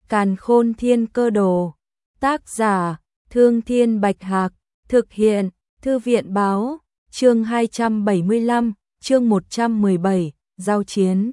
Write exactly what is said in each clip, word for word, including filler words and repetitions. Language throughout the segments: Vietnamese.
Càn Khôn Thiên Cơ Đồ. Tác giả: Thương Thiên Bạch Hạc. Thực hiện: Thư viện báo. Chương hai trăm bảy mươi lăm, chương một trăm mười bảy, giao chiến.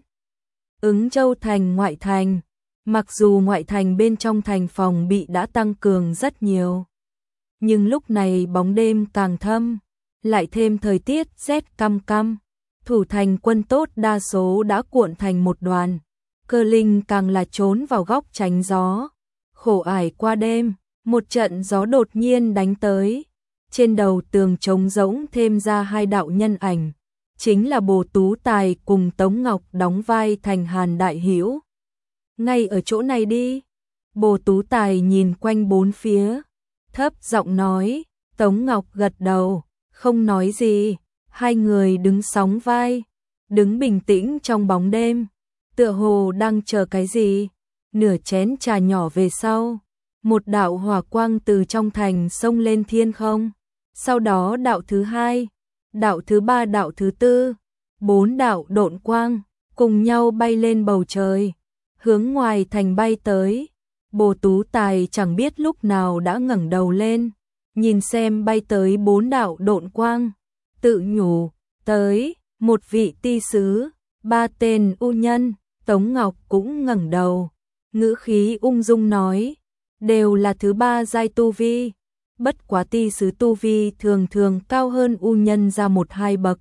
Ứng Châu thành ngoại thành. Mặc dù ngoại thành bên trong thành phòng bị đã tăng cường rất nhiều, nhưng lúc này bóng đêm càng thâm, lại thêm thời tiết rét căm căm, thủ thành quân tốt đa số đã cuộn thành một đoàn, Cơ Linh càng là trốn vào góc tránh gió. Khổ ải qua đêm, một trận gió đột nhiên đánh tới, trên đầu tường trống rỗng thêm ra hai đạo nhân ảnh, chính là Bồ Tú Tài cùng Tống Ngọc đóng vai thành Hàn đại hữu. Ngay ở chỗ này đi. Bồ Tú Tài nhìn quanh bốn phía, thấp giọng nói. Tống Ngọc gật đầu, không nói gì. Hai người đứng sóng vai, đứng bình tĩnh trong bóng đêm, tựa hồ đang chờ cái gì. Nửa chén trà nhỏ về sau, một đạo hỏa quang từ trong thành xông lên thiên không. Sau đó đạo thứ hai, đạo thứ ba, đạo thứ tư, bốn đạo độn quang cùng nhau bay lên bầu trời, hướng ngoài thành bay tới. Bồ Tú Tài chẳng biết lúc nào đã ngẩng đầu lên, nhìn xem bay tới bốn đạo độn quang, tự nhủ, tới, một vị ti sứ, ba tên u nhân. Tống Ngọc cũng ngẩng đầu, ngữ khí ung dung nói, đều là thứ ba giai tu vi, bất quá ti sứ tu vi thường thường cao hơn u nhân ra một hai bậc,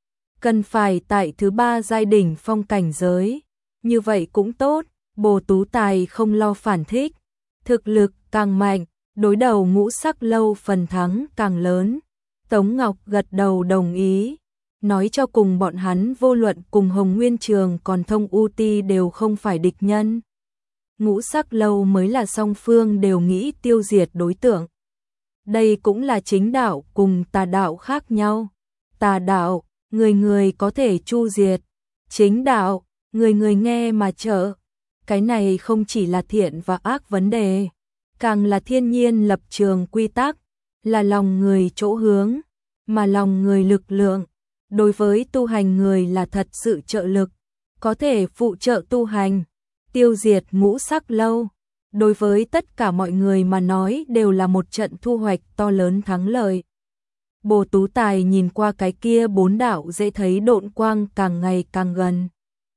cần phải tại thứ ba giai đỉnh phong cảnh giới, như vậy cũng tốt. Bồ Tú Tài không lo phản thích, thực lực càng mạnh, đối đầu Ngũ Sắc Lâu phần thắng càng lớn. Tống Ngọc gật đầu đồng ý, nói cho cùng bọn hắn vô luận cùng Hồng Nguyên Trường còn Thông U Ti đều không phải địch nhân. Ngũ Sắc Lâu mới là song phương đều nghĩ tiêu diệt đối tượng. Đây cũng là chính đạo cùng tà đạo khác nhau. Tà đạo, người người có thể chu diệt. Chính đạo, người người nghe mà trợ. Cái này không chỉ là thiện và ác vấn đề, càng là thiên nhiên lập trường quy tắc, là lòng người chỗ hướng, mà lòng người lực lượng. Đối với tu hành người là thật sự trợ lực, có thể phụ trợ tu hành, tiêu diệt Ngũ Sắc Lâu. Đối với tất cả mọi người mà nói đều là một trận thu hoạch to lớn thắng lợi. Bồ Tú Tài nhìn qua cái kia bốn đạo dễ thấy độn quang càng ngày càng gần,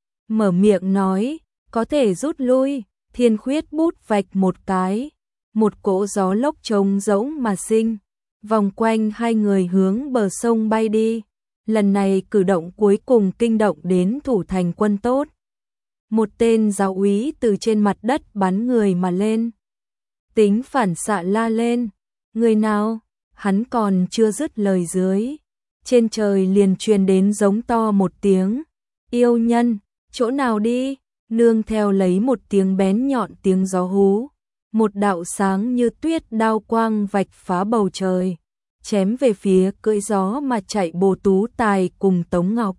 mở miệng nói, có thể rút lui. Thiên Khuyết bút vạch một cái, một cỗ gió lốc trống rỗng mà sinh, vòng quanh hai người hướng bờ sông bay đi. Lần này cử động cuối cùng kinh động đến thủ thành quân tốt. Một tên giáo úy từ trên mặt đất bắn người mà lên, tính phản xạ la lên, người nào? Hắn còn chưa dứt lời dưới, trên trời liền truyền đến giống to một tiếng, yêu nhân, chỗ nào đi? Nương theo lấy một tiếng bén nhọn tiếng gió hú, một đạo sáng như tuyết đao quang vạch phá bầu trời, chém về phía cưỡi gió mà chạy Bồ Tú Tài cùng Tống Ngọc.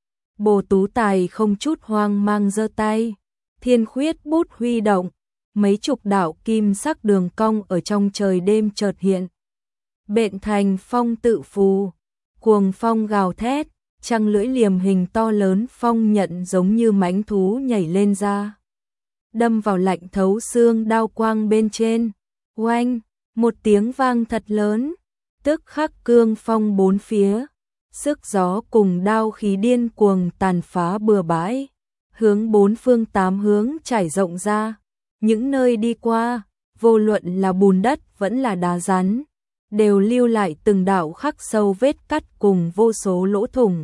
Bồ Tú Tài không chút hoang mang giơ tay, Thiên Khuyết bút huy động, mấy chục đạo kim sắc đường cong ở trong trời đêm chợt hiện, bện thành phong tự phù, cuồng phong gào thét. Trăng lưỡi liềm hình to lớn phong nhận giống như mãnh thú nhảy lên ra, đâm vào lạnh thấu xương đao quang bên trên. Oanh, một tiếng vang thật lớn, tức khắc cương phong bốn phía, sức gió cùng đao khí điên cuồng tàn phá bừa bãi, hướng bốn phương tám hướng trải rộng ra. Những nơi đi qua, vô luận là bùn đất vẫn là đá rắn, đều lưu lại từng đạo khắc sâu vết cắt cùng vô số lỗ thủng.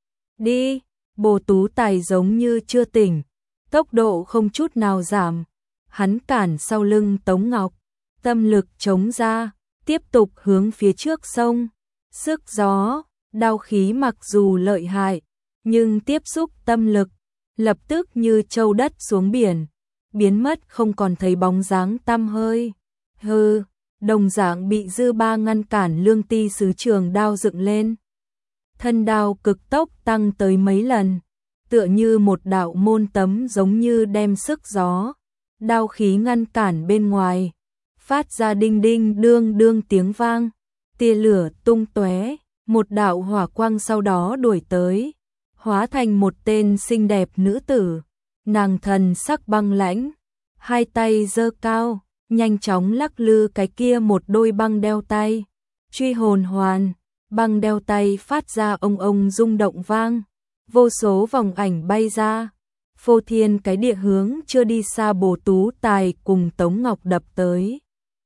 Đi, Bồ Tú Tài giống như chưa tỉnh, tốc độ không chút nào giảm, hắn cản sau lưng Tống Ngọc, tâm lực chống ra, tiếp tục hướng phía trước sông. Sức gió, đao khí mặc dù lợi hại, nhưng tiếp xúc tâm lực, lập tức như châu đất xuống biển, biến mất không còn thấy bóng dáng tăm hơi. Hừ, đồng dạng bị dư ba ngăn cản Lương Ti sứ trường đao dựng lên. Thân đao cực tốc tăng tới mấy lần, tựa như một đạo môn tấm giống như đem sức gió, đao khí ngăn cản bên ngoài, phát ra đinh đinh đương đương tiếng vang, tia lửa tung tóe, một đạo hỏa quang sau đó đuổi tới, hóa thành một tên xinh đẹp nữ tử, nàng thần sắc băng lãnh, hai tay giơ cao, nhanh chóng lắc lư cái kia một đôi băng đeo tay. Truy hồn hoàn, băng đeo tay phát ra ông ông rung động vang, vô số vòng ảnh bay ra. Phô thiên cái địa hướng chưa đi xa Bồ Tú Tài cùng Tống Ngọc đập tới.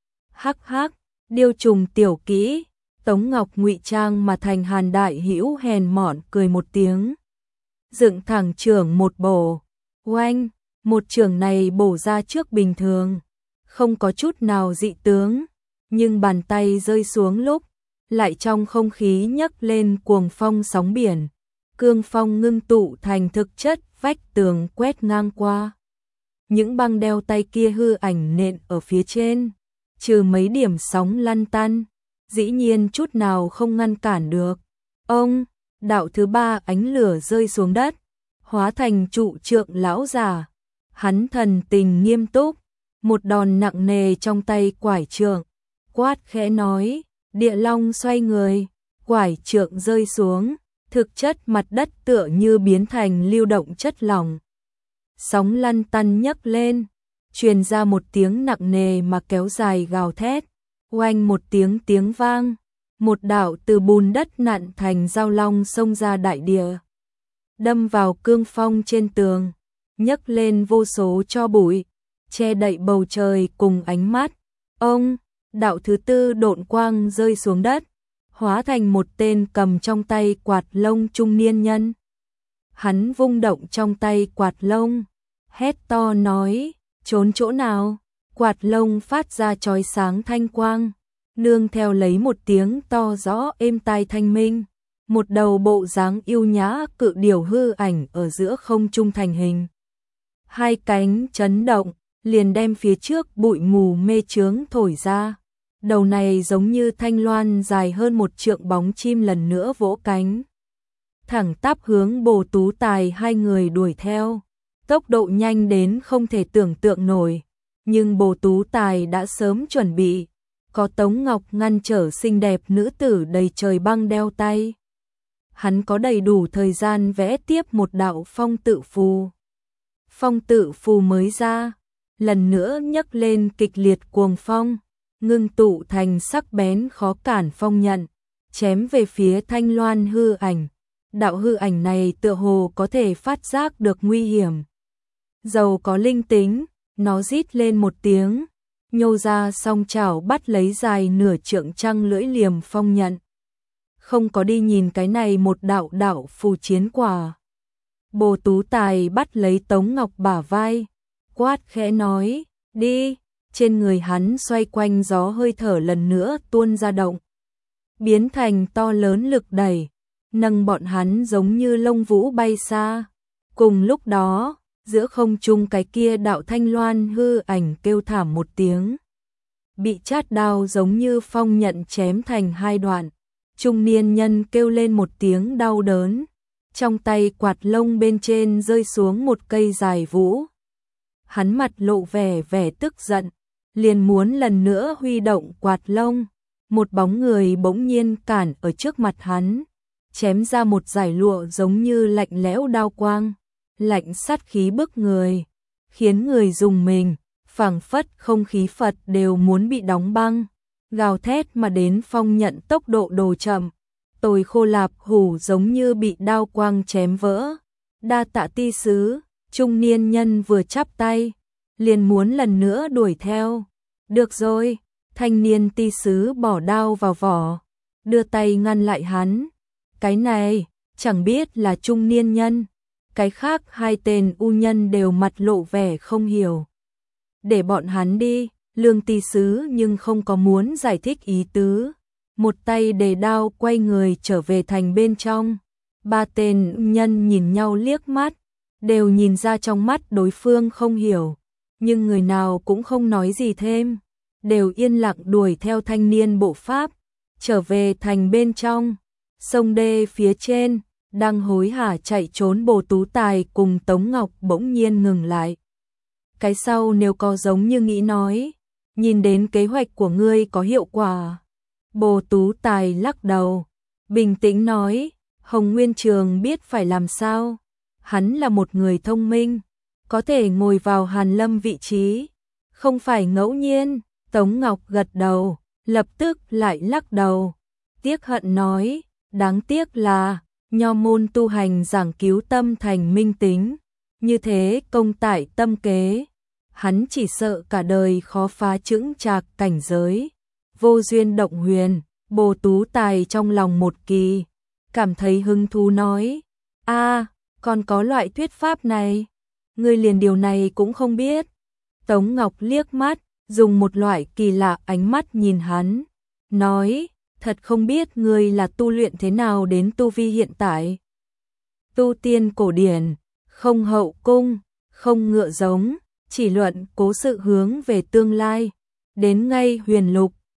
Hắc hắc, điêu trùng tiểu kỹ. Tống Ngọc ngụy trang mà thành Hàn Đại Hữu hèn mọn cười một tiếng. Dựng thẳng trưởng một bổ. Oanh, một trường này bổ ra trước bình thường. Không có chút nào dị tướng. Nhưng bàn tay rơi xuống lúc, lại trong không khí nhấc lên cuồng phong sóng biển. Cương phong ngưng tụ thành thực chất vách tường quét ngang qua. Những băng đeo tay kia hư ảnh nện ở phía trên. Trừ mấy điểm sóng lăn tăn. Dĩ nhiên chút nào không ngăn cản được. Ông, đạo thứ ba ánh lửa rơi xuống đất, hóa thành trụ trượng lão già. Hắn thần tình nghiêm túc, một đòn nặng nề trong tay quải trượng, quát khẽ nói, địa long xoay người, quải trượng rơi xuống, thực chất mặt đất tựa như biến thành lưu động chất lỏng. Sóng lăn tăn nhấc lên, truyền ra một tiếng nặng nề mà kéo dài gào thét. Oanh một tiếng tiếng vang, một đạo từ bùn đất nặn thành dao long xông ra đại địa, đâm vào cương phong trên tường, nhấc lên vô số tro bụi, che đậy bầu trời cùng ánh mắt. Ông, đạo thứ tư độn quang rơi xuống đất, hóa thành một tên cầm trong tay quạt lông trung niên nhân. Hắn vung động trong tay quạt lông, hét to nói, trốn chỗ nào? Quạt lông phát ra chói sáng thanh quang, nương theo lấy một tiếng to rõ êm tai thanh minh, một đầu bộ dáng yêu nhã cự điểu hư ảnh ở giữa không trung thành hình. Hai cánh chấn động, liền đem phía trước bụi mù mê chướng thổi ra. Đầu này giống như thanh loan dài hơn một trượng bóng chim lần nữa vỗ cánh. Thẳng tắp hướng Bồ Tú Tài hai người đuổi theo, tốc độ nhanh đến không thể tưởng tượng nổi. Nhưng Bồ Tú Tài đã sớm chuẩn bị, có Tống Ngọc ngăn trở xinh đẹp nữ tử đầy trời băng đeo tay. Hắn có đầy đủ thời gian vẽ tiếp một đạo phong tự phù. Phong tự phù mới ra, lần nữa nhấc lên kịch liệt cuồng phong, ngưng tụ thành sắc bén khó cản phong nhận, chém về phía thanh loan hư ảnh. Đạo hư ảnh này tựa hồ có thể phát giác được nguy hiểm. Dầu có linh tính, nó rít lên một tiếng, nhô ra song chảo bắt lấy dài nửa trượng trăng lưỡi liềm phong nhận. Không có đi nhìn cái này một đạo đạo phù chiến quả. Bồ Tú Tài bắt lấy Tống Ngọc bả vai, quát khẽ nói, đi. Trên người hắn xoay quanh gió hơi thở lần nữa tuôn ra động, biến thành to lớn lực đẩy, nâng bọn hắn giống như lông vũ bay xa. Cùng lúc đó, giữa không trung cái kia đạo thanh loan hư ảnh kêu thảm một tiếng, bị chát đao giống như phong nhận chém thành hai đoạn. Trung niên nhân kêu lên một tiếng đau đớn, trong tay quạt lông bên trên rơi xuống một cây dài vũ. Hắn mặt lộ vẻ vẻ tức giận, liền muốn lần nữa huy động quạt lông. Một bóng người bỗng nhiên cản ở trước mặt hắn, chém ra một dải lụa giống như lạnh lẽo đao quang, lạnh sát khí bức người, khiến người dùng mình, phảng phất không khí Phật đều muốn bị đóng băng. Gào thét mà đến phong nhận tốc độ đồ chậm, tồi khô lạp hủ giống như bị đao quang chém vỡ. Đa tạ ti sứ, trung niên nhân vừa chắp tay, liền muốn lần nữa đuổi theo. Được rồi, thanh niên ti sứ bỏ đao vào vỏ, đưa tay ngăn lại hắn. Cái này, chẳng biết là trung niên nhân, cái khác hai tên u nhân đều mặt lộ vẻ không hiểu. Để bọn hắn đi. Lương ti sứ nhưng không có muốn giải thích ý tứ, một tay đề đao quay người trở về thành bên trong. Ba tên nhân nhìn nhau liếc mắt, đều nhìn ra trong mắt đối phương không hiểu, nhưng người nào cũng không nói gì thêm, đều yên lặng đuổi theo thanh niên bộ pháp, trở về thành bên trong. Sông đê phía trên, đang hối hả chạy trốn Bồ Tú Tài cùng Tống Ngọc bỗng nhiên ngừng lại. Cái sau nếu có giống như nghĩ nói, nhìn đến kế hoạch của ngươi có hiệu quả. Bồ Tú Tài lắc đầu, bình tĩnh nói, Hồng Nguyên Trường biết phải làm sao. Hắn là một người thông minh, có thể ngồi vào Hàn Lâm vị trí, Không phải ngẫu nhiên, Tống Ngọc gật đầu, lập tức lại lắc đầu. Tiếc hận nói, đáng tiếc là, nho môn tu hành giảng cứu tâm thành minh tính, như thế công tại tâm kế. Hắn chỉ sợ cả đời khó phá chững chạc cảnh giới. Vô duyên động huyền, Bồ Tú Tài trong lòng một kỳ, cảm thấy hứng thú nói, a còn có loại thuyết pháp này, ngươi liền điều này cũng không biết. Tống Ngọc liếc mắt, dùng một loại kỳ lạ ánh mắt nhìn hắn, nói, thật không biết ngươi là tu luyện thế nào đến tu vi hiện tại. Tu tiên cổ điển, không hậu cung, không ngựa giống, chỉ luận cố sự hướng về tương lai, đến ngay huyền lục,